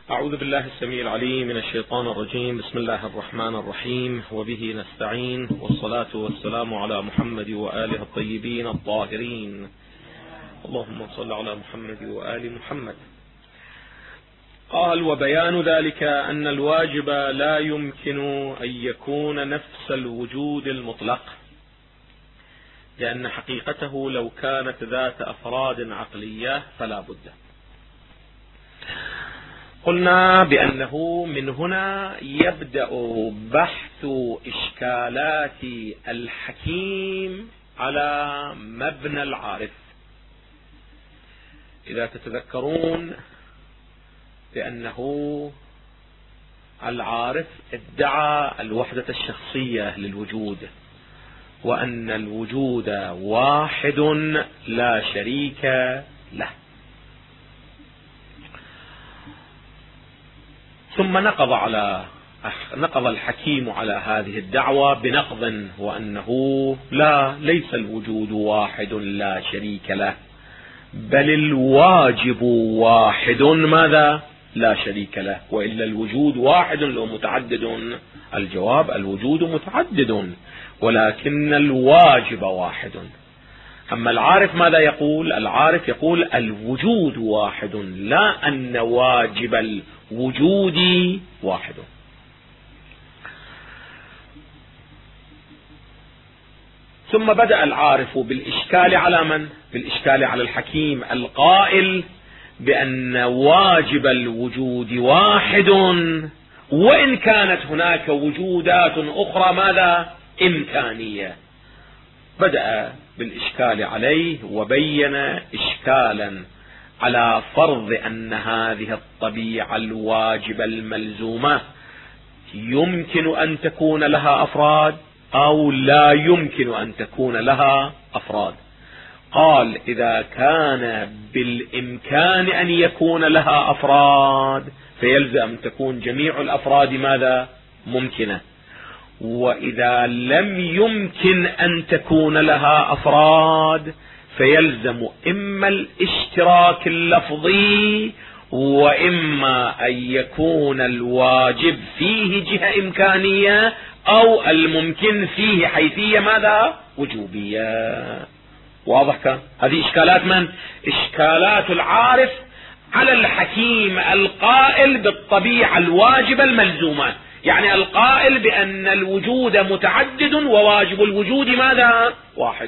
أعوذ بالله السميع العليم من الشيطان الرجيم. بسم الله الرحمن الرحيم، وبه نستعين، والصلاة والسلام على محمد وآله الطيبين الطاهرين. اللهم صل على محمد وآل محمد. قال: وبيان ذلك أن الواجب لا يمكن أن يكون نفس الوجود المطلق، لأن حقيقته لو كانت ذات أفراد عقلية فلا بد. قلنا بأنه من هنا يبدأ بحث إشكالات الحكيم على مبنى العارف. إذا تتذكرون بأنه العارف ادعى الوحدة الشخصية للوجود، وأن الوجود واحد لا شريك له، ثم نقض الحكيم على هذه الدعوة بنقض، وأنه ليس الوجود واحد لا شريك له، بل الواجب واحد ماذا؟ لا شريك له. وإلا الوجود واحد لو متعدد؟ الجواب: الوجود متعدد، ولكن الواجب واحد. أما العارف ماذا يقول؟ العارف يقول الوجود واحد، لا أن واجب الوجود واحد. ثم بدأ العارف بالإشكال على من؟ بالإشكال على الحكيم القائل بأن واجب الوجود واحد، وإن كانت هناك وجودات أخرى ماذا؟ إمكانية. بدأ بالإشكال عليه وبين إشكالا على فرض أن هذه الطبيعة الواجبة الملزومة يمكن أن تكون لها أفراد أو لا يمكن أن تكون لها أفراد. قال: إذا كان بالإمكان أن يكون لها أفراد فيلزم تكون جميع الأفراد ماذا؟ ممكنة. وإذا لم يمكن أن تكون لها أفراد فيلزم إما الاشتراك اللفظي، وإما أن يكون الواجب فيه جهة إمكانية، أو الممكن فيه حيثية ماذا؟ وجوبية. واضح كان؟ هذه إشكالات من؟ إشكالات العارف على الحكيم القائل بالطبيعة الواجبة الملزومة، يعني القائل بأن الوجود متعدد وواجب الوجود ماذا؟ واحد.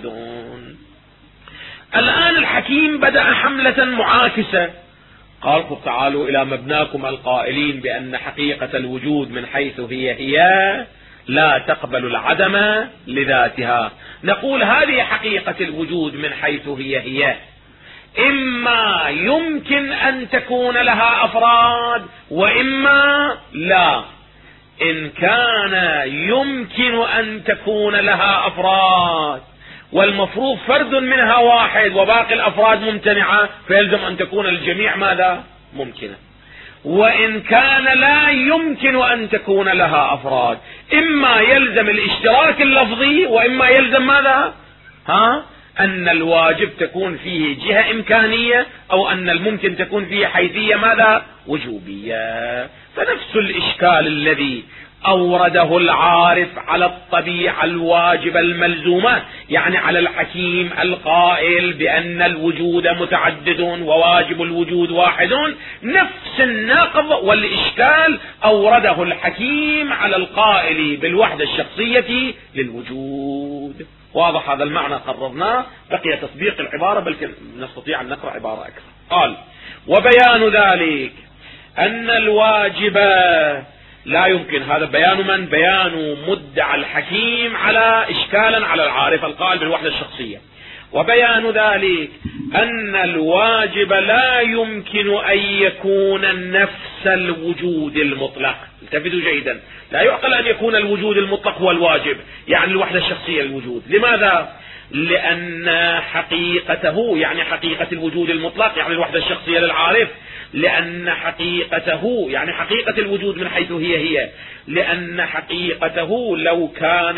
الآن الحكيم بدأ حملة معاكسة، قال: تعالوا إلى مبناكم القائلين بأن حقيقة الوجود من حيث هي لا تقبل العدم لذاتها. نقول هذه حقيقة الوجود من حيث هي إما يمكن أن تكون لها أفراد وإما لا. إن كان يمكن أن تكون لها أفراد والمفروض فرد منها واحد وباقي الأفراد ممتنعة، فيلزم أن تكون الجميع ماذا؟ ممكنة. وإن كان لا يمكن أن تكون لها أفراد، إما يلزم الاشتراك اللفظي وإما يلزم ماذا؟ أن الواجب تكون فيه جهة إمكانية، أو أن الممكن تكون فيه حيثية ماذا؟ وجوبية. فنفس الإشكال الذي أورده العارف على الطبيعة الواجبة الملزومة، يعني على الحكيم القائل بأن الوجود متعدد وواجب الوجود واحد، نفس النقض والإشكال أورده الحكيم على القائل بالوحدة الشخصية للوجود. واضح هذا المعنى؟ قررناه، بقي تطبيق العبارة، بل نستطيع أن نقرأ عبارة أكثر. قال: وبيان ذلك أن الواجب لا يمكن. هذا بيان من؟ بيان مدعى الحكيم على إشكالا على العارف القائل بالوحدة الشخصية. وبيان ذلك أن الواجب لا يمكن أن يكون نفس الوجود المطلق. التفتوا جيدا، لا يعقل أن يكون الوجود المطلق هو الواجب، يعني الوحدة الشخصية للوجود. لماذا؟ لأن حقيقته، يعني حقيقة الوجود المطلق، يعني الوحدة الشخصية للعارف، لأن حقيقته، يعني حقيقة الوجود من حيث هي لأن حقيقته لو كانت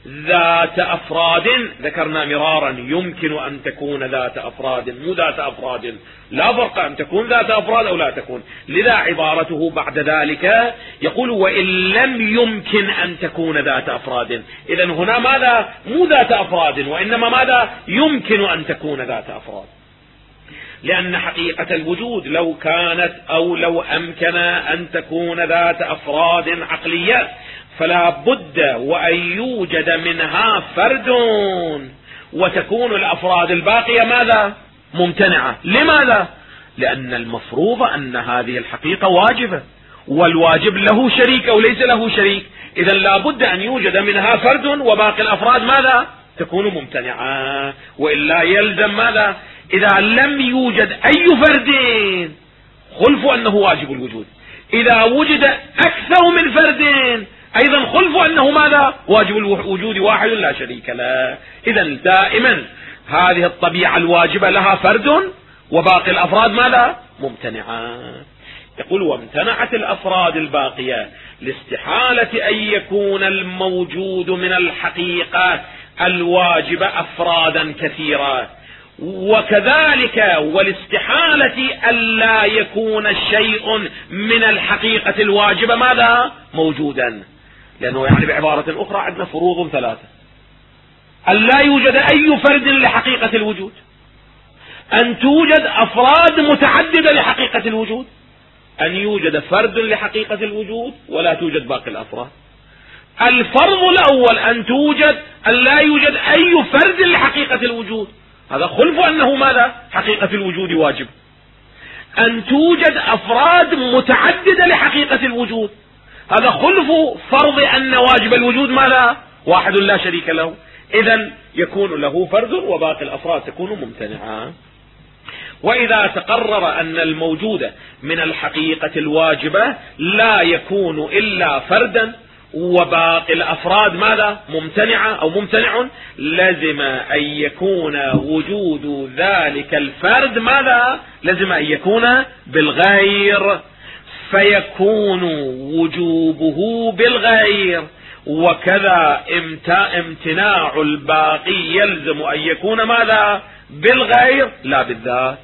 ذات أفراد، ذكرنا مرارا يمكن أن تكون ذات أفراد مو ذات أفراد، لا فرق أن تكون ذات أفراد أو لا تكون. لذا عبارته بعد ذلك يقول وإن لم يمكن أن تكون ذات أفراد. إذن هنا ماذا؟ مو ذات أفراد، وإنما ماذا؟ يمكن أن تكون ذات أفراد، لأن حقيقة الوجود لو كانت أو لو أمكن أن تكون ذات أفراد عقلية فلا بد وأن يوجد منها فرد، وتكون الأفراد الباقية ماذا؟ ممتنعة. لماذا؟ لأن المفروض أن هذه الحقيقة واجبة، والواجب له شريك أو ليس له شريك، إذن لا بد أن يوجد منها فرد وباقي الأفراد ماذا؟ تكون ممتنعة. وإلا يلزم ماذا؟ إذا لم يوجد أي فرد خلف أنه واجب الوجود، إذا وجد أكثر من فرد أيضا خلف أنه ماذا؟ واجب الوجود واحد لا شريك له. إذن دائما هذه الطبيعة الواجبة لها فرد وباقي الأفراد ماذا؟ ممتنعة. يقول وامتنعت الأفراد الباقية لاستحالة أن يكون الموجود من الحقيقة الواجبة أفرادا كثيرة، وكذلك والاستحالة ألا يكون شيء من الحقيقة الواجبة ماذا؟ موجودا. لأنه يعني بعبارة أخرى عندنا فروض ثلاثة: أن لا يوجد أي فرد لحقيقة الوجود، أن توجد أفراد متعددة لحقيقة الوجود، أن يوجد فرد لحقيقة الوجود ولا توجد باقي الأفراد. الفرض الأول أن لا يوجد أي فرد لحقيقة الوجود، هذا خلف أنه ماذا؟ حقيقة الوجود واجب. أن توجد أفراد متعددة لحقيقة الوجود، هذا خلف فرض أن واجب الوجود ماذا؟ واحد لا شريك له. إذن يكون له فرد وباقي الأفراد تكون ممتنعة. وإذا تقرر أن الموجود من الحقيقة الواجبة لا يكون إلا فردا وباقي الأفراد ماذا؟ ممتنعة أو ممتنع، لازم أن يكون وجود ذلك الفرد ماذا؟ لازم أن يكون بالغير، فيكون وجوبه بالغير. وكذا امتناع الباقي يلزم أن يكون ماذا؟ بالغير لا بالذات.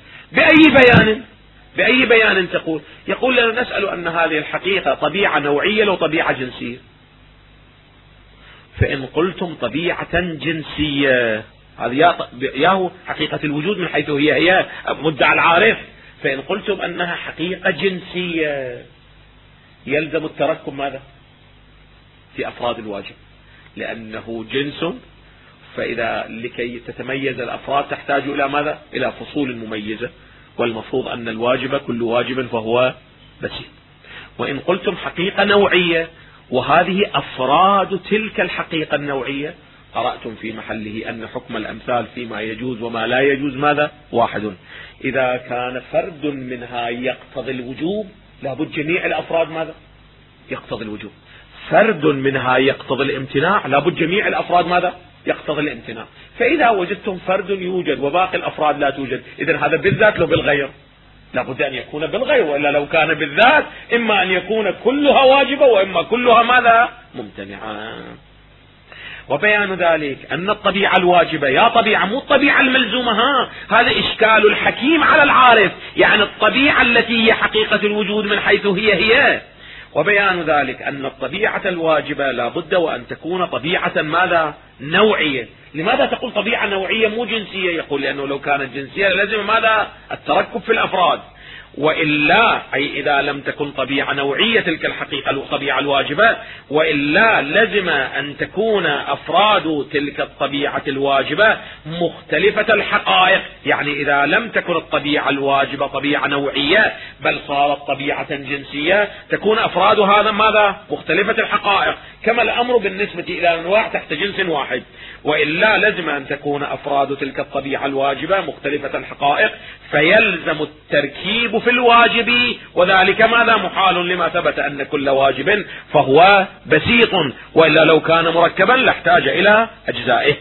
بأي بيان تقول؟ يقول لنا نسأل أن هذه الحقيقة طبيعة نوعية لو طبيعة جنسية، فإن قلتم طبيعة جنسية هذه ياهو حقيقة الوجود من حيث هي مدعى العارف، فإن قلتم أنها حقيقة جنسية يلزم التركب ماذا؟ في أفراد الواجب، لأنه جنس، فإذا لكي تتميز الأفراد تحتاج إلى ماذا؟ إلى فصول مميزة، والمفروض أن الواجب كل واجب فهو بسيط. وإن قلتم حقيقة نوعية وهذه أفراد تلك الحقيقة النوعية، قرأتم في محله أن حكم الأمثال فيما يجوز وما لا يجوز ماذا؟ واحد. إذا كان فرد منها يقتضي الوجوب لابد جميع الأفراد ماذا؟ يقتضي الوجوب. فرد منها يقتضي الامتناع لابد جميع الأفراد ماذا؟ يقتضي الامتناع. فإذا وجدتم فرد يوجد وباقي الأفراد لا توجد، إذن هذا بالذات لو بالغير لابد أن يكون بالغير، وإلا لو كان بالذات إما أن يكون كلها واجبة وإما كلها ماذا؟ ممتنعة. وبيان ذلك أن الطبيعة الواجبة يا طبيعة مو الطبيعة الملزومة، هذا إشكال الحكيم على العارف، يعني الطبيعة التي هي حقيقة الوجود من حيث هي. وبيان ذلك أن الطبيعة الواجبة لا بد وأن تكون طبيعة ماذا؟ نوعية. لماذا تقول طبيعة نوعية مو جنسية؟ يقول لأنه لو كانت جنسية لازم ماذا؟ التركب في الأفراد، وإلا أي إذا لم تكن طبيعة نوعية تلك الحقيقة الطبيعة الواجبة، وإلا لازم أن تكون أفراد تلك الطبيعة الواجبة مختلفة الحقائق. يعني إذا لم تكن الطبيعة الواجبة طبيعة نوعية بل صارت طبيعة جنسية تكون أفراد هذا ماذا؟ مختلفة الحقائق، كما الأمر بالنسبة إلى أنواع تحت جنس واحد. وإلا لازم أن تكون أفراد تلك الطبيعة الواجبة مختلفة الحقائق، فيلزم التركيب في الواجب، وذلك ماذا؟ محال، لما ثبت أن كل واجب فهو بسيط، وإلا لو كان مركبا لاحتاج إلى أجزائه.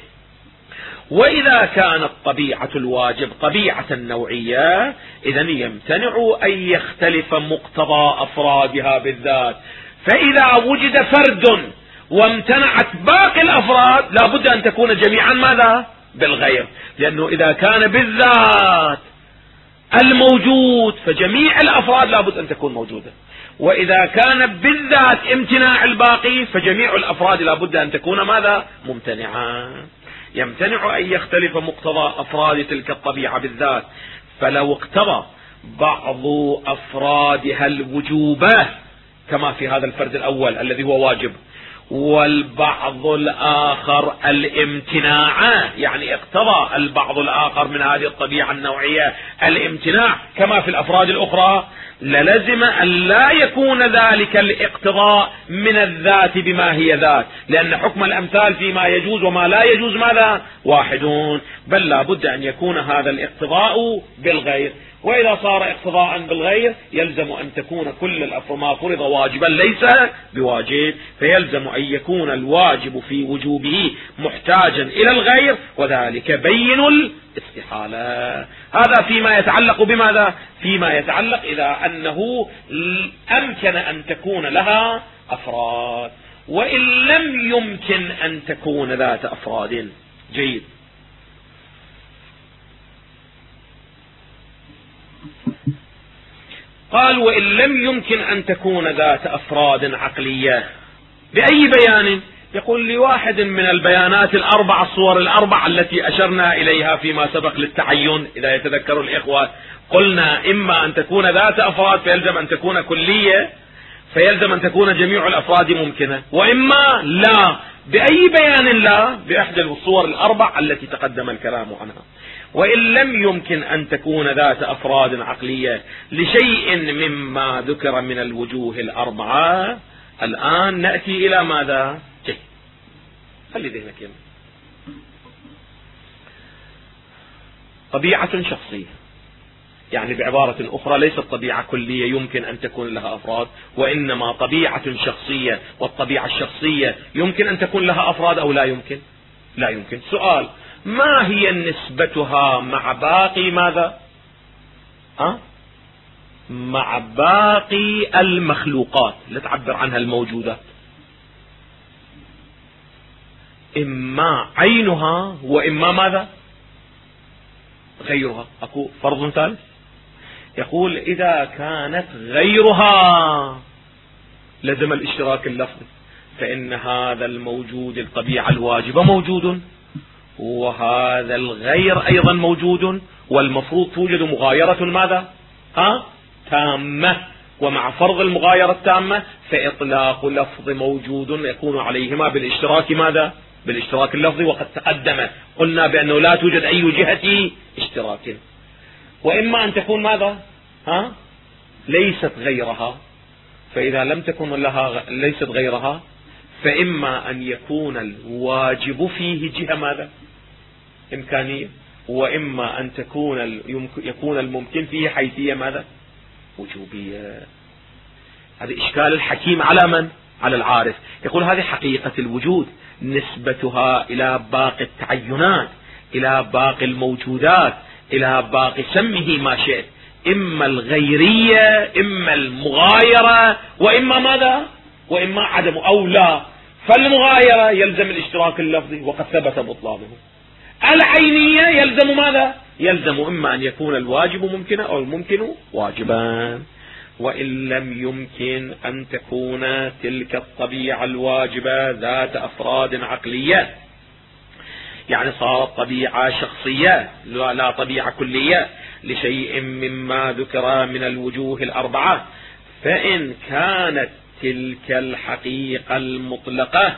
وإذا كانت طبيعة الواجب طبيعة نوعية إذن يمتنع أن يختلف مقتضى أفرادها بالذات. فإذا وجد فرد وامتنعت باقي الأفراد لابد أن تكون جميعا ماذا؟ بالغير، لأنه إذا كان بالذات الموجود فجميع الأفراد لابد أن تكون موجودة، وإذا كان بالذات امتناع الباقي فجميع الأفراد لابد أن تكون ماذا؟ ممتنعا. يمتنع أن يختلف مقتضى أفراد تلك الطبيعة بالذات، فلو اقتضى بعض أفرادها الوجوبة كما في هذا الفرد الأول الذي هو واجب، والبعض الآخر الامتناع، يعني اقتضى البعض الآخر من هذه الطبيعة النوعية الامتناع كما في الأفراد الأخرى، للزم أن لا يكون ذلك الاقتضاء من الذات بما هي ذات، لأن حكم الأمثال فيما يجوز وما لا يجوز ماذا؟ واحدون، بل لا بد أن يكون هذا الاقتضاء بالغير. وإذا صار اقتضاء بالغير يلزم أن تكون كل ما فرض واجبا ليس بواجب، فيلزم أن يكون الواجب في وجوبه محتاجا إلى الغير، وذلك بين الاستحالة. هذا فيما يتعلق بماذا؟ فيما يتعلق إذا أنه أمكن أن تكون لها أفراد، وإن لم يمكن أن تكون ذات أفراد. جيد. قال وإن لم يمكن أن تكون ذات أفراد عقلية بأي بيان؟ يقول لواحد من البيانات الأربع، الصور الأربع التي أشرنا إليها فيما سبق للتعين. إذا يتذكر الإخوة قلنا إما أن تكون ذات أفراد فيلزم أن تكون كلية، فيلزم أن تكون جميع الأفراد ممكنة، وإما لا. بأي بيان لا؟ بأحد الصور الأربع التي تقدم الكلام عنها. وإن لم يمكن أن تكون ذات أفراد عقلية لشيء مما ذكر من الوجوه الأربعة. الآن نأتي إلى ماذا؟ خلي ذهنك يمين. طبيعة شخصية، يعني بعبارة أخرى ليست طبيعة كلية يمكن أن تكون لها أفراد، وإنما طبيعة شخصية، والطبيعة الشخصية يمكن أن تكون لها أفراد أو لا يمكن؟ لا يمكن. سؤال: ما هي نسبتها مع باقي ماذا؟ مع باقي المخلوقات اللي تعبر عنها الموجودات؟ إما عينها وإما ماذا؟ غيرها. أكو فرض ثالث، يقول إذا كانت غيرها لزم الاشتراك اللفظي، فإن هذا الموجود الطبيعة الواجبة موجود، وهذا الغير أيضا موجود، والمفروض توجد مغايرة ماذا؟ تامة. ومع فرض المغايرة التامة فإطلاق لفظ موجود يكون عليهما بالاشتراك ماذا؟ بالاشتراك اللفظي. وقد تقدم قلنا بأنه لا توجد أي جهة اشتراك. وإما أن تكون ماذا؟ ليست غيرها، فإذا لم تكن لها ليست غيرها فإما أن يكون الواجب فيه جهة ماذا؟ إمكانية، وإما أن يكون الممكن فيه حيثية ماذا؟ وجوبية. هذا إشكال الحكيم على من؟ على العارف. يقول هذه حقيقة الوجود، نسبتها إلى باقي التعينات، إلى باقي الموجودات، إلى باقي سمه ما شئت، إما الغيرية إما المغايرة وإما ماذا؟ وإما عدم أو لا. فالمغايرة يلزم الاشتراك اللفظي وقد ثبت بطلانه. العينية يلزم ماذا؟ يلزم إما أن يكون الواجب ممكنا أو الممكن واجبا. وإن لم يمكن أن تكون تلك الطبيعة الواجبة ذات أفراد عقلية، يعني صارت طبيعة شخصية لا طبيعة كلية لشيء مما ذكر من الوجوه الأربعة، فإن كانت تلك الحقيقة المطلقة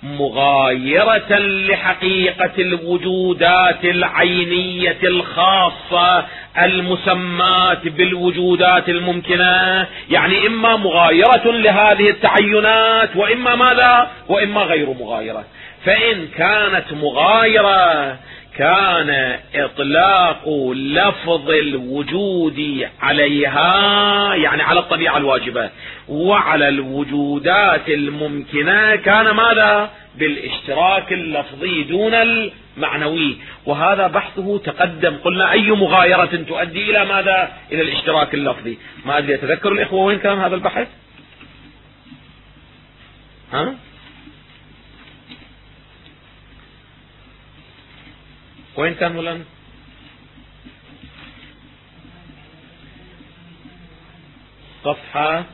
مغايرة لحقيقة الوجودات العينية الخاصة المسماة بالوجودات الممكنة، يعني إما مغايرة لهذه التعينات وإما ماذا؟ وإما غير مغايرة. فإن كانت مغايرة كان إطلاق لفظ الوجود عليها، يعني على الطبيعة الواجبة، وعلى الوجودات الممكنة كان ماذا؟ بالاشتراك اللفظي دون المعنوي. وهذا بحثه تقدم، قلنا أي مغايرة تؤدي إلى ماذا؟ إلى الاشتراك اللفظي. ما أدري يتذكر الإخوة وين كان هذا البحث؟ وين كان مولانا؟ صفحة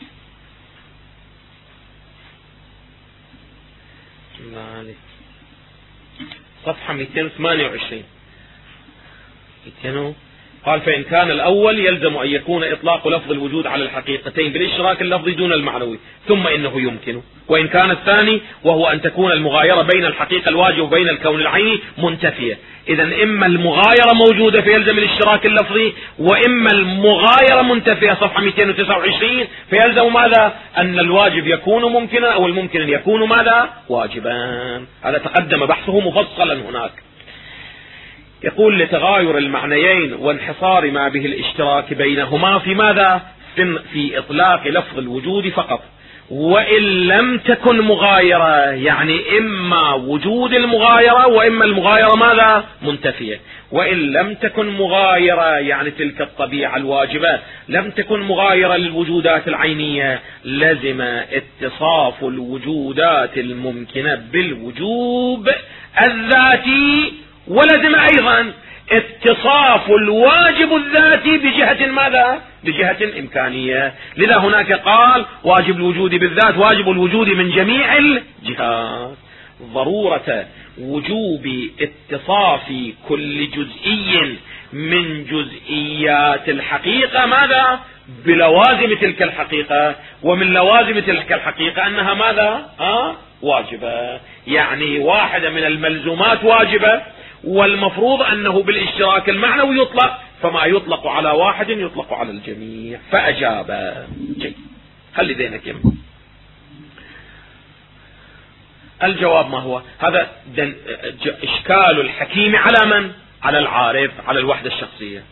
صفحة 228. قال فإن كان الأول يلزم أن يكون إطلاق لفظ الوجود على الحقيقتين بالاشتراك اللفظي دون المعنوي، ثم إنه يمكن. وإن كان الثاني وهو أن تكون المغايرة بين الحقيقة الواجب وبين الكون العيني منتفية. إذا إما المغايرة موجودة فيلزم الاشتراك اللفظي، وإما المغايرة منتفية صفحة 229 فيلزم ماذا؟ أن الواجب يكون ممكنا أو الممكن يكون ماذا؟ واجبا. هذا تقدم بحثه مفصلا هناك. يقول لتغاير المعنيين وانحصار ما به الاشتراك بينهما في ماذا؟ في إطلاق لفظ الوجود فقط. وإن لم تكن مغايرة، يعني إما وجود المغايرة وإما المغايرة ماذا؟ منتفية. وإن لم تكن مغايرة يعني تلك الطبيعة الواجبة لم تكن مغايرة للوجودات العينية، لزم اتصاف الوجودات الممكنة بالوجوب الذاتي، ولزم أيضا اتصاف الواجب الذاتي بجهة ماذا؟ بجهة إمكانية. لذا هناك قال واجب الوجود بالذات واجب الوجود من جميع الجهات. ضرورة وجوب اتصاف كل جزئي من جزئيات الحقيقة ماذا؟ بلوازم تلك الحقيقة، ومن لوازم تلك الحقيقة أنها ماذا؟ واجبة. يعني واحدة من الملزومات واجبة، والمفروض أنه بالاشتراك المعنوي يطلق، فما يطلق على واحد يطلق على الجميع. فأجاب. جيد، خلي ذهنك يم. الجواب ما هو؟ هذا إشكال الحكيم على من؟ على العارف، على الوحدة الشخصية.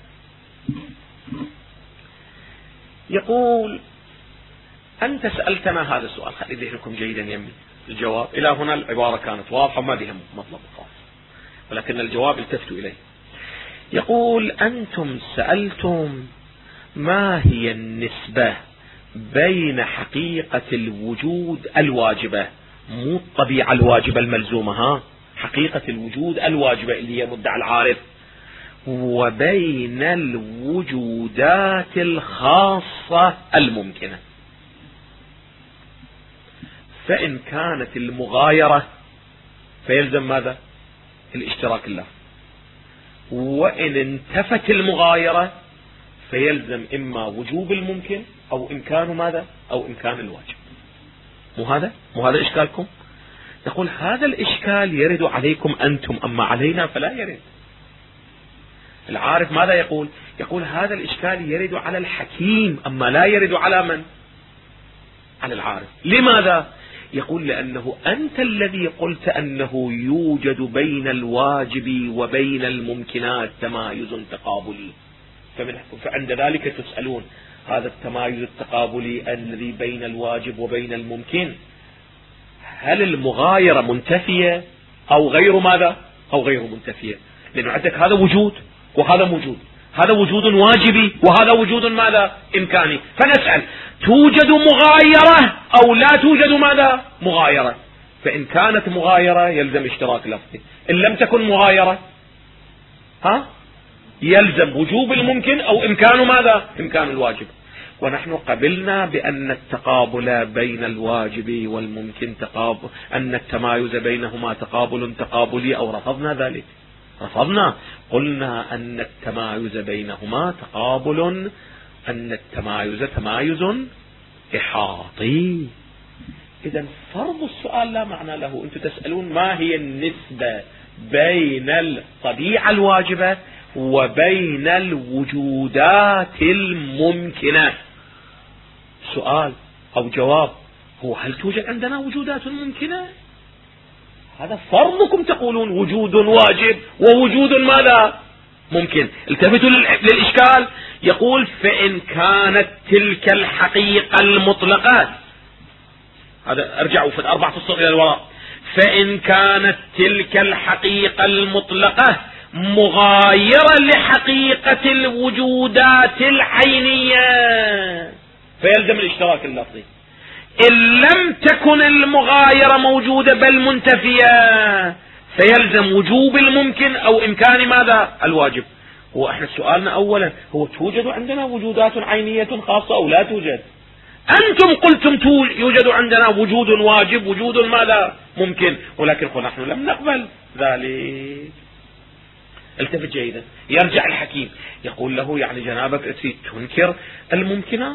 يقول أنت سألتنا هذا السؤال، خلي ذهنكم جيدا يمي. الجواب إلى هنا العبارة كانت واضحة ما بها مطلب خاص، ولكن الجواب التفتوا إليه. يقول أنتم سألتم ما هي النسبة بين حقيقة الوجود الواجبة، مو الطبيعة الواجبة الملزومة، حقيقة الوجود الواجبة اللي هي مدعى العارف، وبين الوجودات الخاصة الممكنة. فإن كانت المغايرة فيلزم ماذا؟ الاشتراك اللفظي. وإن انتفت المغايرة فيلزم إما وجوب الممكن أو إمكان ماذا؟ أو إمكان الواجب. مو هذا إشكالكم؟ يقول هذا الإشكال يرد عليكم أنتم، أما علينا فلا يرد. العارف ماذا يقول؟ يقول هذا الإشكال يرد على الحكيم، أما لا يرد على من؟ على العارف. لماذا؟ يقول لأنه أنت الذي قلت أنه يوجد بين الواجب وبين الممكنات تمايز تقابلي، فعند ذلك تسألون هذا التمايز التقابلي الذي بين الواجب وبين الممكن هل المغايرة منتفية أو غير ماذا؟ أو غير منتفية؟ لأنه عندك هذا وجود وهذا موجود، هذا وجود واجبي وهذا وجود ماذا؟ إمكاني. فنسأل توجد مغايرة أو لا توجد ماذا؟ مغايرة. فإن كانت مغايرة يلزم اشتراك لفظي، إن لم تكن مغايرة يلزم وجوب الممكن أو إمكان ماذا؟ إمكان الواجب. ونحن قبلنا بأن التقابل بين الواجب والممكن تقابل، أن التمايز بينهما تقابل تقابلي، أو رفضنا ذلك؟ رفضنا، قلنا أن التمايز بينهما تقابل، أن التمايز تمايز إحاطي. إذن فرض السؤال لا معنى له. أنتم تسألون ما هي النسبة بين الطبيعة الواجبة وبين الوجودات الممكنة. سؤال أو جواب، هو هل توجد عندنا وجودات ممكنة؟ هذا فرضكم، تقولون وجود واجب ووجود ماذا؟ ممكن. التفتوا للإشكال. يقول فإن كانت تلك الحقيقة المطلقة، هذا ارجعوا في الأربعة السطور إلى الوراء، فإن كانت تلك الحقيقة المطلقة مغايرة لحقيقة الوجودات العينية فيلزم الاشتراك اللفظي. إن لم تكن المغايرة موجودة بل منتفية فيلزم وجوب الممكن أو إمكان ماذا؟ الواجب. هو احنا سؤالنا أولا هو توجد عندنا وجودات عينية خاصة أو لا توجد؟ أنتم قلتم يوجد عندنا وجود واجب، وجود ماذا؟ ممكن، ولكن نحن لم نقبل ذلك. التفت جيدا. يرجع الحكيم يقول له يعني جنابك تريد تنكر الممكنات؟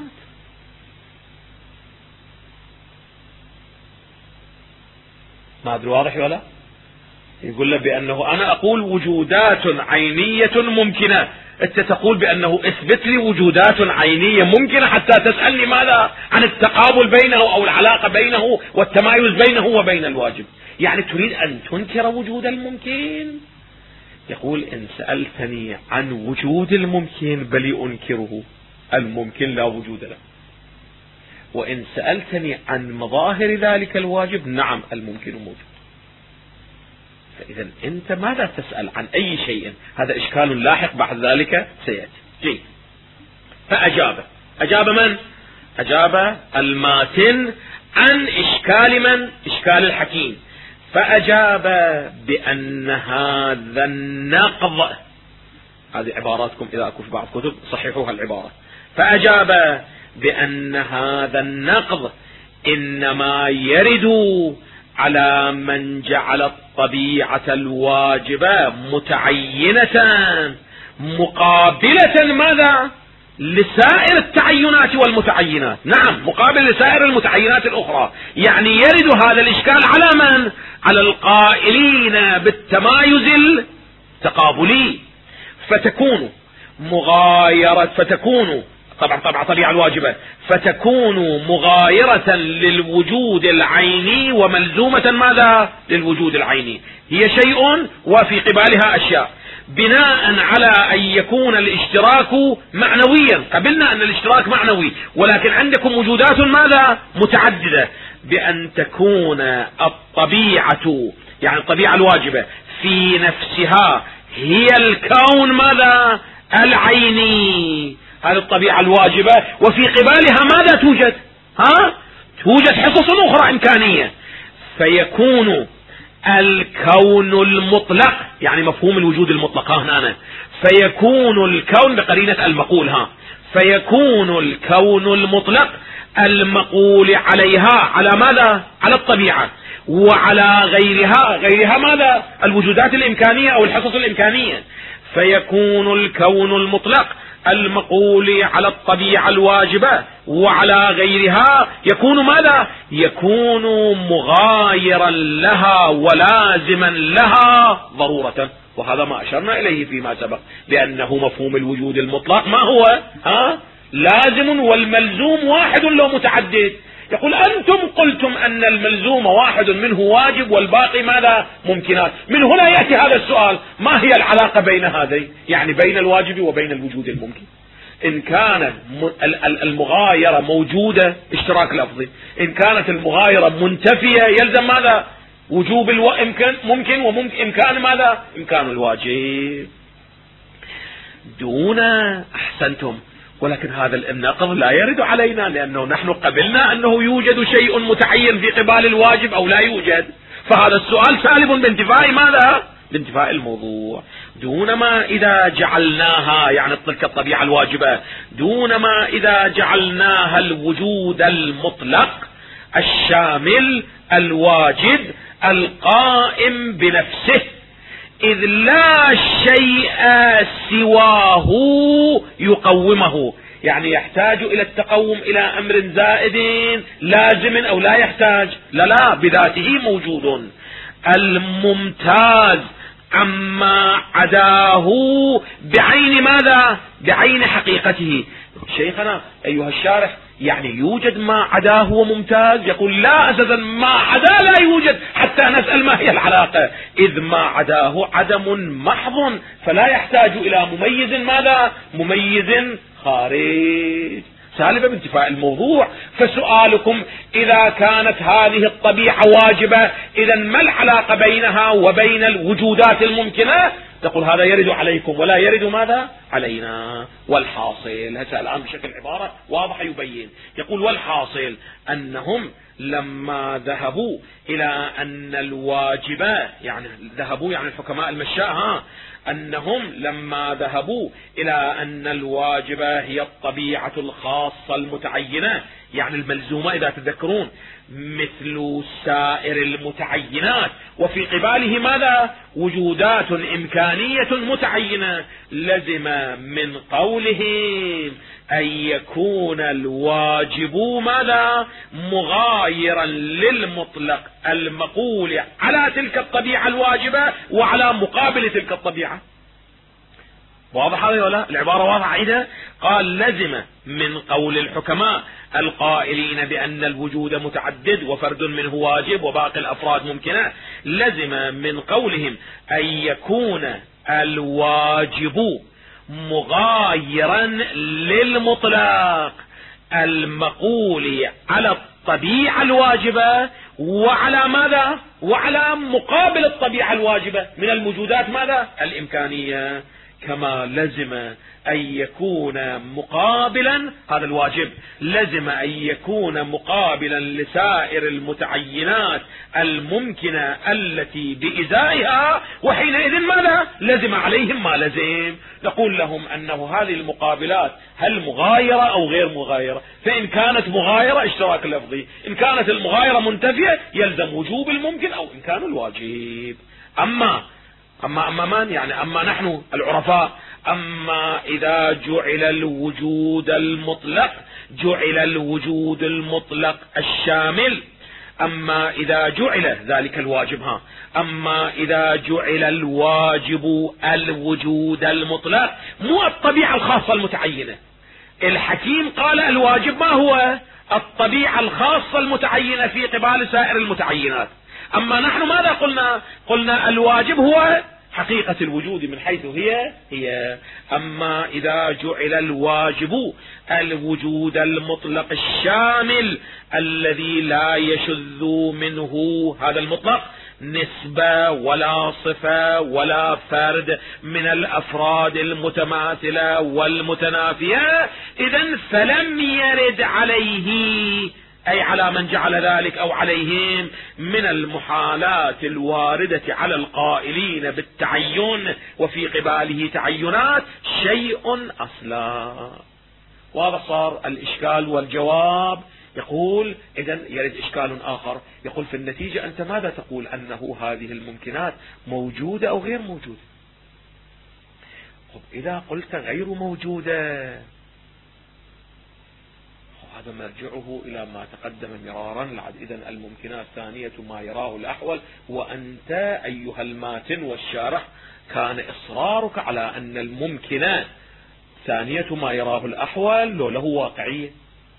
ما أدري واضح ولا؟ يقول له بأنه أنا أقول وجودات عينية ممكنة، أنت تقول بأنه اثبت لي وجودات عينية ممكنة حتى تسألني ماذا عن التقابل بينه أو العلاقة بينه والتمايز بينه وبين الواجب. يعني تريد أن تنكر وجود الممكن؟ يقول إن سألتني عن وجود الممكن بل أنكره، الممكن لا وجود له. وإن سألتني عن مظاهر ذلك الواجب نعم الممكن موجود. فإذا أنت ماذا تسأل عن أي شيء؟ هذا إشكال لاحق بعد ذلك سيأتي. جيد. أجاب من؟ أجاب الماتن عن إشكال من؟ إشكال الحكيم. فأجاب بأن هذا النقض، هذه عباراتكم إذا أكو في بعض كتب صححوها العبارة. فأجاب بأن هذا النقض إنما يرد على من جعل الطبيعة الواجبة متعينة مقابلة ماذا؟ لسائر التعينات والمتعينات. نعم، مقابل لسائر المتعينات الأخرى. يعني يرد هذا الإشكال على من؟ على القائلين بالتمايز التقابلي. فتكون طبعا طبيعة الواجبة، فتكون مغايرة للوجود العيني وملزومة ماذا؟ للوجود العيني. هي شيء وفي قبالها أشياء، بناء على أن يكون الاشتراك معنويا. قبلنا أن الاشتراك معنوي، ولكن عندكم وجودات ماذا؟ متعددة. بأن تكون الطبيعة، يعني الطبيعة الواجبة في نفسها هي الكون ماذا؟ العيني، هذه الطبيعة الواجبة. وفي قبالها ماذا توجد؟ توجد حصص أخرى إمكانية. فيكون الكون المطلق، يعني مفهوم الوجود المطلق هنا، فيكون الكون بقرينة المقول فيكون الكون المطلق المقول عليها على ماذا؟ على الطبيعة، وعلى غيرها ماذا؟ الوجودات الإمكانية أو الحصص الإمكانية. فيكون الكون المطلق المقول على الطبيعة الواجبة وعلى غيرها يكون ماذا؟ يكون مغايرا لها ولازما لها ضرورة. وهذا ما أشرنا إليه فيما سبق، بأنه مفهوم الوجود المطلق ما هو؟ لازم، والملزوم واحد لو متعدد. يقول أنتم قلتم أن الملزوم واحد منه واجب والباقي ماذا؟ ممكنات. من هنا يأتي هذا السؤال: ما هي العلاقة بين هذين؟ يعني بين الواجب وبين الوجود الممكن. إن كانت المغايرة موجودة اشتراك لفظي، إن كانت المغايرة منتفية يلزم ماذا؟ وجوب ممكن وإمكان ماذا؟ إمكان الواجب. دون أحسنتم، ولكن هذا النقض لا يرد علينا، لأنه نحن قبلنا أنه يوجد شيء متعين في قبال الواجب أو لا يوجد. فهذا السؤال سالب بانتفاء ماذا؟ بانتفاء الموضوع. دون ما إذا جعلناها، يعني تلك الطبيعة الواجبة، دون ما إذا جعلناها الوجود المطلق الشامل الواجب القائم بنفسه، إذ لا شيء سواه يقومه. يعني يحتاج إلى التقوم إلى أمر زائد لازم أو لا يحتاج؟ لا، بذاته موجود. الممتاز عما عداه بعين ماذا؟ بعين حقيقته. شيخنا أيها الشارح، يعني يوجد ما عداه وممتاز؟ يقول لا، أساسا ما عدا لا يوجد حتى نسأل ما هي العلاقة، إذ ما عداه عدم محض، فلا يحتاج إلى مميز ماذا؟ مميز خارج. سالبة بانتفاء الموضوع. فسؤالكم إذا كانت هذه الطبيعة واجبة، إذا ما العلاقة بينها وبين الوجودات الممكنة؟ تقول هذا يرد عليكم ولا يرد ماذا؟ علينا. والحاصل، هسه الآن بشكل عبارة واضحة يبين، يقول والحاصل أنهم لما ذهبوا إلى أن الواجب، يعني ذهبوا يعني الحكماء المشاء، أنهم لما ذهبوا إلى أن الواجب هي الطبيعة الخاصة المتعينة، يعني الملزومة إذا تذكرون، مثل سائر المتعينات، وفي قباله ماذا؟ وجودات إمكانية متعينة، لزم من قولهم أن يكون الواجب ماذا؟ مغايرا للمطلق المقول على تلك الطبيعة الواجبة وعلى مقابل تلك الطبيعة. واضح هذا ولا؟ العبارة واضحة عيدة. قال لزم من قول الحكماء القائلين بأن الوجود متعدد وفرد منه واجب وباقي الأفراد ممكنة، لزم من قولهم أن يكون الواجب مغايرا للمطلق المقول على الطبيعة الواجبة وعلى ماذا؟ وعلى مقابل الطبيعة الواجبة من الموجودات ماذا؟ الإمكانية. كما لزم أن يكون مقابلا، هذا الواجب لزم أن يكون مقابلا لسائر المتعينات الممكنة التي بإزائها، وحينئذ ماذا؟ لزم عليهم ما لزم. نقول لهم أنه هذه المقابلات هل مغايرة أو غير مغايرة؟ فإن كانت مغايرة اشتراك لفظي، إن كانت المغايرة منتفية يلزم وجوب الممكن أو إمكان الواجب. أما من يعني أما نحن العرفاء، أما إذا جعل الوجود المطلق، جعل الوجود المطلق الشامل، أما إذا جعل ذلك الواجب، أما إذا جعل الواجب الوجود المطلق مو الطبيعة الخاصة المتعينة. الحكيم قال الواجب ما هو؟ الطبيعة الخاصة المتعينة في قبال سائر المتعينات. أما نحن ماذا قلنا؟ قلنا الواجب هو حقيقة الوجود من حيث هي. أما إذا جعل الواجب الوجود المطلق الشامل الذي لا يشذ منه هذا المطلق نسبة ولا صفة ولا فرد من الأفراد المتماثلة والمتنافية، إذن فلم يرد عليه، أي على من جعل ذلك أو عليهم، من المحالات الواردة على القائلين بالتعين وفي قباله تعينات شيء أصلا. واضح صار الإشكال والجواب. يقول إذن يرد إشكال آخر، يقول في النتيجة أنت ماذا تقول؟ أنه هذه الممكنات موجودة أو غير موجودة؟ إذا قلت غير موجودة هذا مرجعه إلى ما تقدم مرارا. إذن الممكنات ثانية ما يراه الأحول، وأنت أيها الماتن والشارح كان إصرارك على أن الممكنات ثانية ما يراه الأحول لو له واقعية.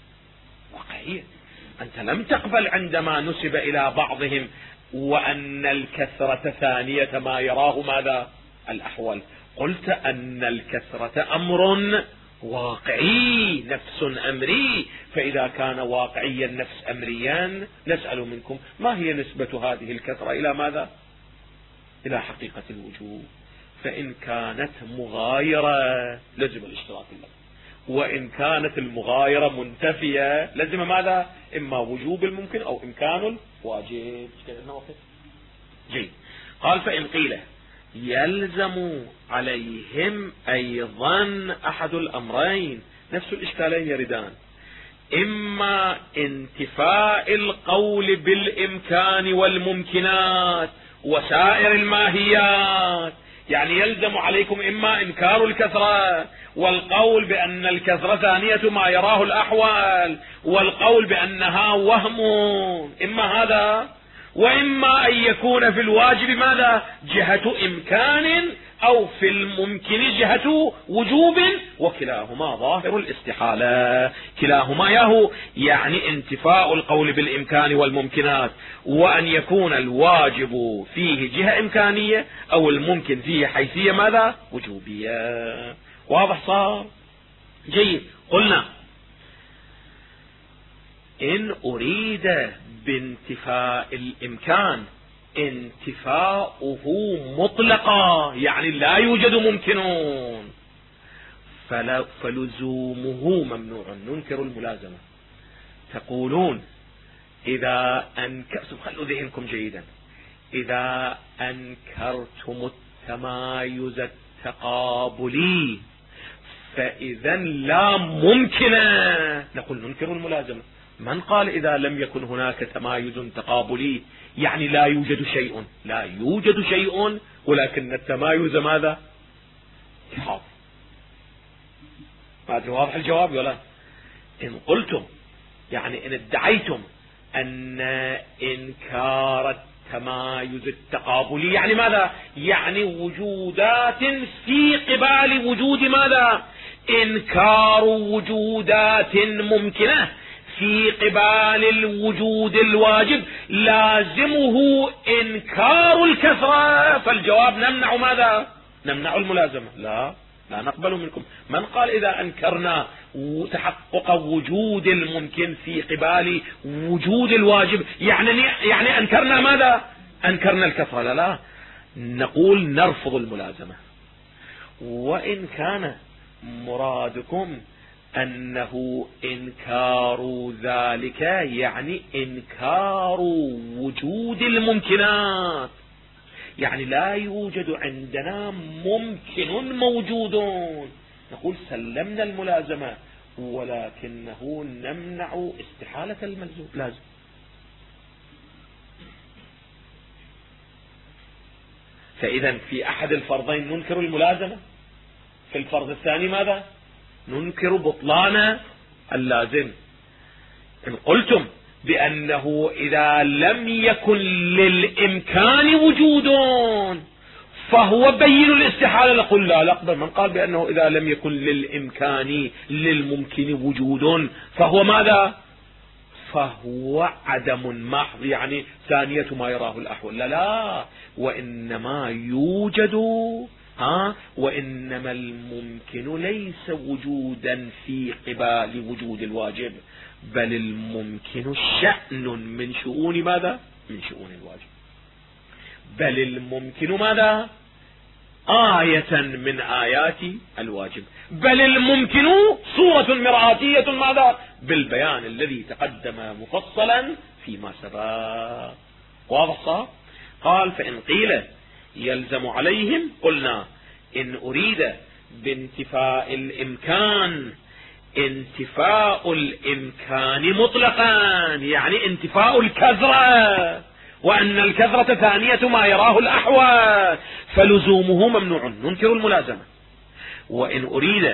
أنت لم تقبل عندما نسب إلى بعضهم وأن الكثرة ثانية ما يراه ماذا؟ الأحول. قلت أن الكثرة أمر واقعي، نفس أمري، فإذا كان واقعيا نفس أمريا نسأل منكم ما هي نسبة هذه الكثرة إلى ماذا؟ إلى حقيقة الوجود. فإن كانت مغايرة لزم الاشتراك اللفظي، وإن كانت المغايرة منتفية لزم ماذا؟ إما وجوب الممكن أو إمكان الواجب. جيد. قال فإن قيل يلزم عليهم أيضا أحد الأمرين، نفس الإشكالين يردان، إما انتفاء القول بالإمكان والممكنات وسائر الماهيات، يعني يلزم عليكم إما إنكار الكثرة والقول بأن الكثرة ثانية ما يراه الأحوال والقول بأنها وهم، إما هذا، وإما أن يكون في الواجب ماذا؟ جهة إمكان، أو في الممكن جهة وجوب، وكلاهما ظاهر الاستحالة. كلاهما ياهو يعني انتفاء القول بالإمكان والممكنات، وأن يكون الواجب فيه جهة إمكانية أو الممكن فيه حيثية ماذا؟ وجوبية. واضح صار؟ جيد. قلنا إن أريد بانتفاء الإمكان انتفاؤه مطلقا، يعني لا يوجد ممكنون، فلزومه ممنوع. ننكر الملازمة. تقولون إذا أنكرتم، خلوا ذهنكم جيدا، إذا أنكرتم التمايز التقابلي فإذا لا ممكن نقول ننكر الملازمة. من قال إذا لم يكن هناك تمايز تقابلي يعني لا يوجد شيء؟ لا يوجد شيء، ولكن التمايز ماذا؟ حاضر. ما أدري واضح الجواب ولا؟ إن قلتم يعني إن ادعيتم أن إنكار التمايز التقابلي يعني ماذا؟ يعني وجودات في قبال وجود ماذا؟ إنكار وجودات ممكنة في قبال الوجود الواجب لازمه إنكار الكثرة، فالجواب نمنع ماذا؟ نمنع الملازمة. لا نقبل منكم. من قال إذا أنكرنا تحقق وجود الممكن في قبال وجود الواجب يعني أنكرنا ماذا؟ أنكرنا الكثرة. لا نقول نرفض الملازمة. وإن كان مرادكم أنه إنكار ذلك يعني إنكار وجود الممكنات، يعني لا يوجد عندنا ممكن موجود، نقول سلمنا الملازمة ولكنه نمنع استحالة الملزوم لازم. فإذا في أحد الفرضين ننكر الملازمة، في الفرض الثاني ماذا؟ ننكر بطلان اللازم. إن قلتم بأنه إذا لم يكن للإمكان وجود فهو بين الاستحالة، نقول لا نقبل. من قال بأنه إذا لم يكن للإمكان للممكن وجود فهو ماذا؟ فهو عدم محض، يعني ثانية ما يراه الأحول. لا وإنما يوجد وإنما الممكن ليس وجودا في قبال وجود الواجب، بل الممكن شأن من شؤون ماذا؟ من شؤون الواجب. بل الممكن ماذا؟ آية من آيات الواجب. بل الممكن صورة مرآتية ماذا؟ بالبيان الذي تقدم مفصلا فيما سبق. واضح صح؟ قال فإن قيل يلزم عليهم قلنا إن أريد بانتفاء الإمكان انتفاء الإمكان مطلقا، يعني انتفاء الكثرة، وأن الكثرة ثانية ما يراه الأحوال فلزومه ممنوع، ننكر الملازمة. وإن أريد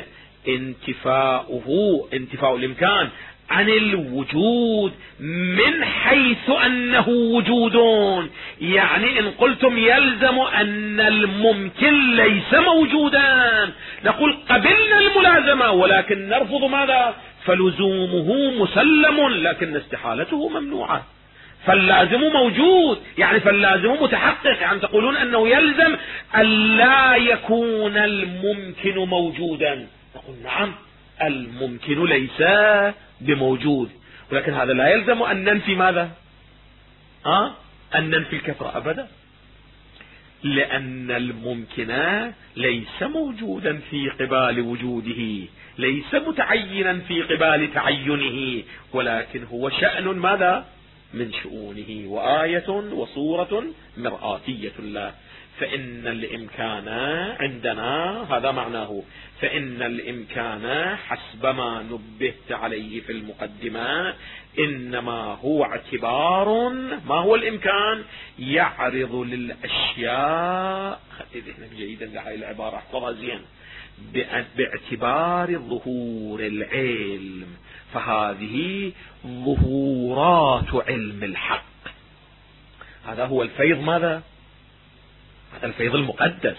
انتفاء الإمكان عن الوجود من حيث أنه وجود، يعني إن قلتم يلزم أن الممكن ليس موجودا نقول قبلنا الملازمة ولكن نرفض ماذا؟ فلزومه مسلم لكن استحالته ممنوعة. فاللازم موجود يعني فاللازم متحقق، يعني تقولون أنه يلزم أن لا يكون الممكن موجودا، نقول نعم الممكن ليس بموجود، ولكن هذا لا يلزم أن ننفي ماذا؟ أن ننفي الكثرة أبدا، لأن الممكن ليس موجودا في قبال وجوده، ليس متعينا في قبال تعينه، ولكن هو شأن ماذا؟ من شؤونه، وآية وصورة مرآتية له. فإن الإمكان عندنا هذا معناه، فإن الإمكان حسب ما نبهت عليه في المقدمة إنما هو اعتبار. ما هو الإمكان؟ يعرض للأشياء، خلي ذهنك جيدا لهذه العبارة احفظها زين، باعتبار ظهور العلم، فهذه ظهورات علم الحق. هذا هو الفيض ماذا؟ هذا الفيض المقدس.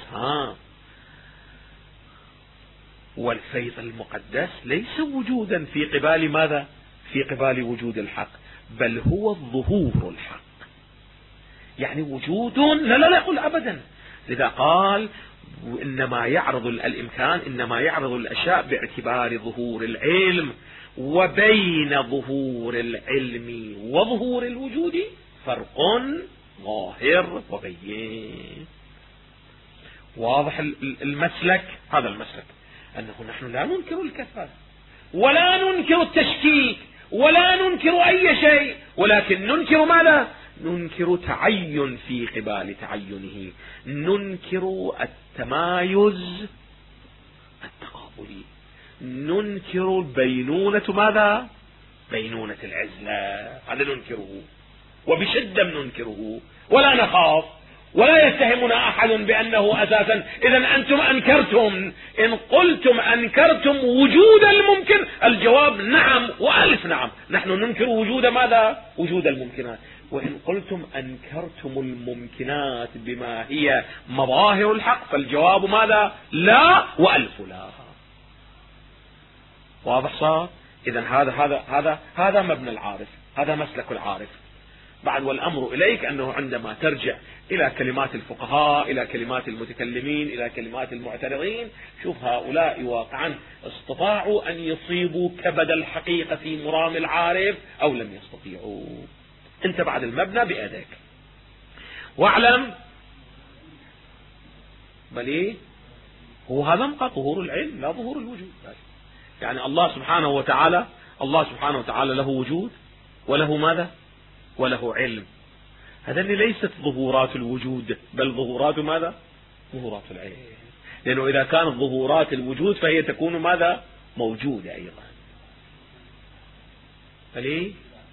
والفيض المقدس ليس وجودا في قبال ماذا؟ في قبال وجود الحق، بل هو الظهور الحق، يعني وجود لا يقول أبدا. لذا قال إنما يعرض الإمكان إنما يعرض الأشياء باعتبار ظهور العلم، وبين ظهور العلم وظهور الوجود فرق ظاهر وبين. واضح المسلك؟ هذا المسلك أنه نحن لا ننكر الكثرة ولا ننكر التشكيك ولا ننكر أي شيء، ولكن ننكر ماذا؟ ننكر تعين في قبال تعينه، ننكر التمايز التقابلي، ننكر بينونة ماذا؟ بينونة العزلة، هذا ننكره وبشدة ننكره، ولا نخاف، ولا يتهمنا أحد بأنه أساسا إذا أنتم أنكرتم. إن قلتم أنكرتم وجود الممكن، الجواب نعم وألف نعم، نحن ننكر وجود ماذا؟ وجود الممكنات. وإن قلتم أنكرتم الممكنات بما هي مظاهر الحق، فالجواب ماذا؟ لا وألف لا. واضح صار؟ إذا هذا مبنى العارف، هذا مسلك العارف. بعد والأمر إليك أنه عندما ترجع إلى كلمات الفقهاء، إلى كلمات المتكلمين، إلى كلمات المعترضين، شوف هؤلاء واقعا استطاعوا أن يصيبوا كبد الحقيقة في مرام العارف أو لم يستطيعوا. أنت بعد المبنى بيدك. واعلم بل إيه هو هذا مقى ظهور العلم لا ظهور الوجود. يعني الله سبحانه وتعالى له وجود وله ماذا؟ وله علم. هذا اللي ليست ظهورات الوجود، بل ظهورات ماذا؟ ظهورات العلم. لأنه إذا كانت ظهورات الوجود فهي تكون ماذا؟ موجودة أيضا. فليه؟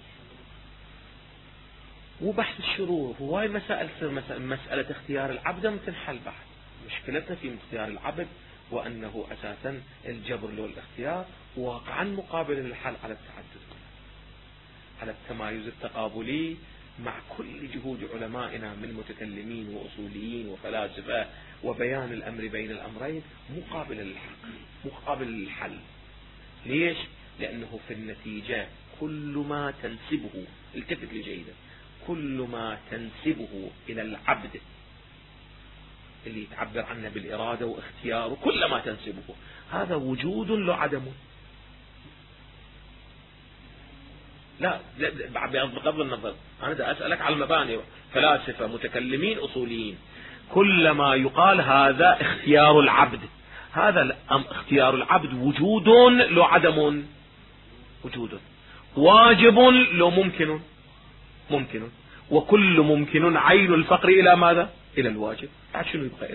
وبحث الشرور هو هاي مسألة اختيار العبد تنحل بحث. مشكلتنا في اختيار العبد وأنه أساسا الجبر له الاختيار واقعا مقابل للحل على التعدد، على التمايز التقابلي، مع كل جهود علمائنا من متكلمين وأصوليين وفلاسفة وبيان الأمر بين الأمرين مقابل للحق، مقابل للحل. ليش؟ لأنه في النتيجة كل ما تنسبه، التفت لي جيدا، كل ما تنسبه إلى العبد اللي يتعبر عنه بالإرادة واختياره، كل ما تنسبه هذا وجود له عدم. لا بغض النظر، أنا دا أسألك على المباني، فلاسفة متكلمين أصوليين، كل ما يقال هذا اختيار العبد، هذا اختيار العبد وجود له عدم، وجود واجب له ممكن، وكل ممكن عين الفقر إلى ماذا؟ إلى الواجب. بعد شنو يبقى؟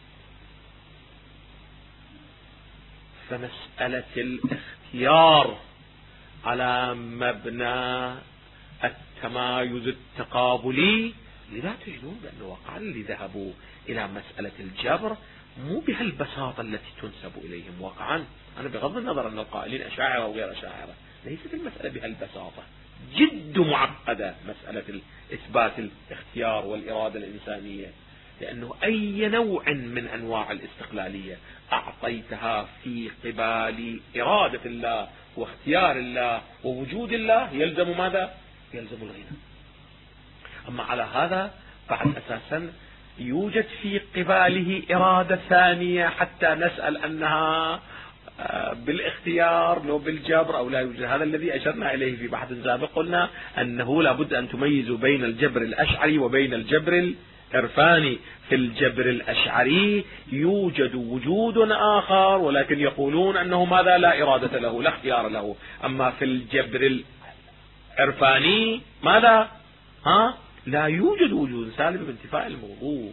فمسألة الاختيار على مبنى التمايز التقابلي، لذا تجدون بأن وقع اللي ذهبوا إلى مسألة الجبر مو بهالبساطة التي تنسب إليهم واقعا. أنا بغض النظر أن القائلين أشاعرة وغير أشاعرة، ليست المسألة بهالبساطة، جد معقدة مسألة إثبات الاختيار والإرادة الإنسانية. لأنه أي نوع من أنواع الاستقلالية أعطيتها في قبال إرادة الله واختيار الله ووجود الله يلزم ماذا؟ يلزم الغنى. أما على هذا بعد أساسا يوجد في قباله إرادة ثانية حتى نسأل أنها بالاختيار لو بالجبر أو لا يوجد. هذا الذي أشرنا إليه في بحث سابق، قلنا أنه لابد أن تميزوا بين الجبر الأشعري وبين الجبر العرفاني. في الجبر الأشعري يوجد وجود آخر، ولكن يقولون أنه ماذا؟ لا إرادة له، لا اختيار له. أما في الجبر العرفاني ماذا؟ لا يوجد وجود سالب بانتفاء الموضوع.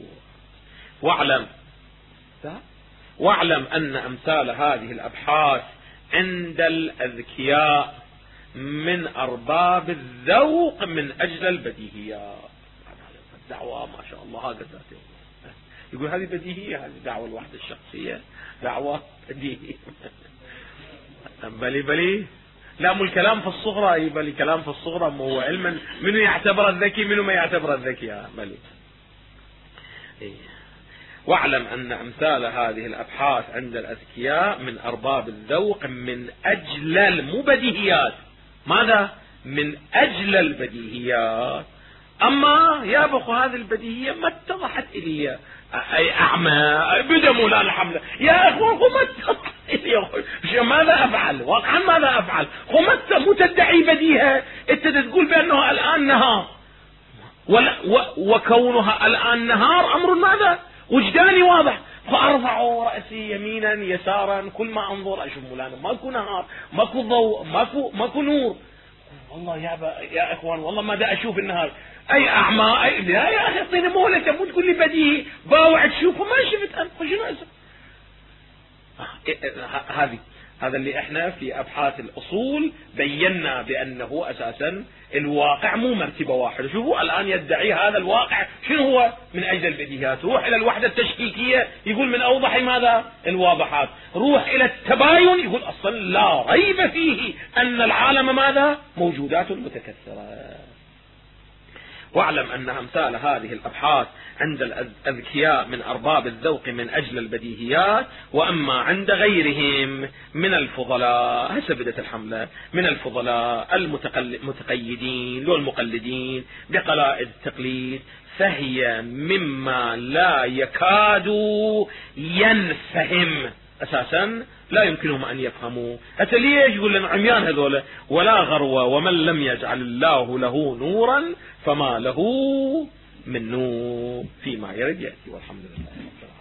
واعلم أن أمثال هذه الأبحاث عند الأذكياء من أرباب الذوق من أجل البديهيات. دعوة ما شاء الله هذا ذاته، يقول هذه بديهية، هذه دعوة الوحدة الشخصية، دعوة بديهية. بلي لا مو الكلام في الصغرى، بل كلام في الصغرى مو هو علما منو يعتبر الذكي منو ما يعتبر الذكي. بلي واعلم أن أمثال هذه الأبحاث عند الأذكياء من أرباب الذوق من أجل المبديهيات. ماذا؟ من أجل البديهيات. أما يا بخو هذه البديهية ما اتضحت إلي، أي أعمى بدا مولانا حملة يا أخوان، ما اتضحت إلي، ماذا أفعل؟ واقعا ماذا أفعل؟ مو تدعي بديهة، أنت تقول بأنه الآن نهار، وكونها الآن نهار أمر ماذا؟ وجداني واضح، فأرفع رأسي يمينا يسارا، كل ما أنظر أشوف مولانا ماكو نهار، ماكو ضوء، ماكو نور، والله يا اخوان والله ما دا اشوف النهار اي اعمى لا يا اخي اعطيني مهله، مو تقول لي بديهي باوع تشوفه ما شفت انا شنو هذا اللي احنا في ابحاث الاصول بينا بانه اساسا الواقع مو مرتبه واحده. شوفوا الان يدعي هذا الواقع شنو هو من اجل البديهيات، روح الى الوحده التشكيكيه يقول من اوضح ماذا الواضحات، روح الى التباين يقول اصلا لا ريب فيه ان العالم ماذا موجودات متكثره. واعلم أن أمثال هذه الأبحاث عند الأذكياء من أرباب الذوق من أجل البديهيات، وأما عند غيرهم من الفضلاء هسه بدت الحملة من الفضلاء المتقيدين والمقلدين بقلائد التقليد، فهي مما لا يكاد ينفهم أساسا، لا يمكنهم أن يفهموا. حتى ليش يقول لنا عميان هذولا ولا غروة، ومن لم يجعل الله له نورا فما له من نور، فيما يرد يأتي. والحمد لله.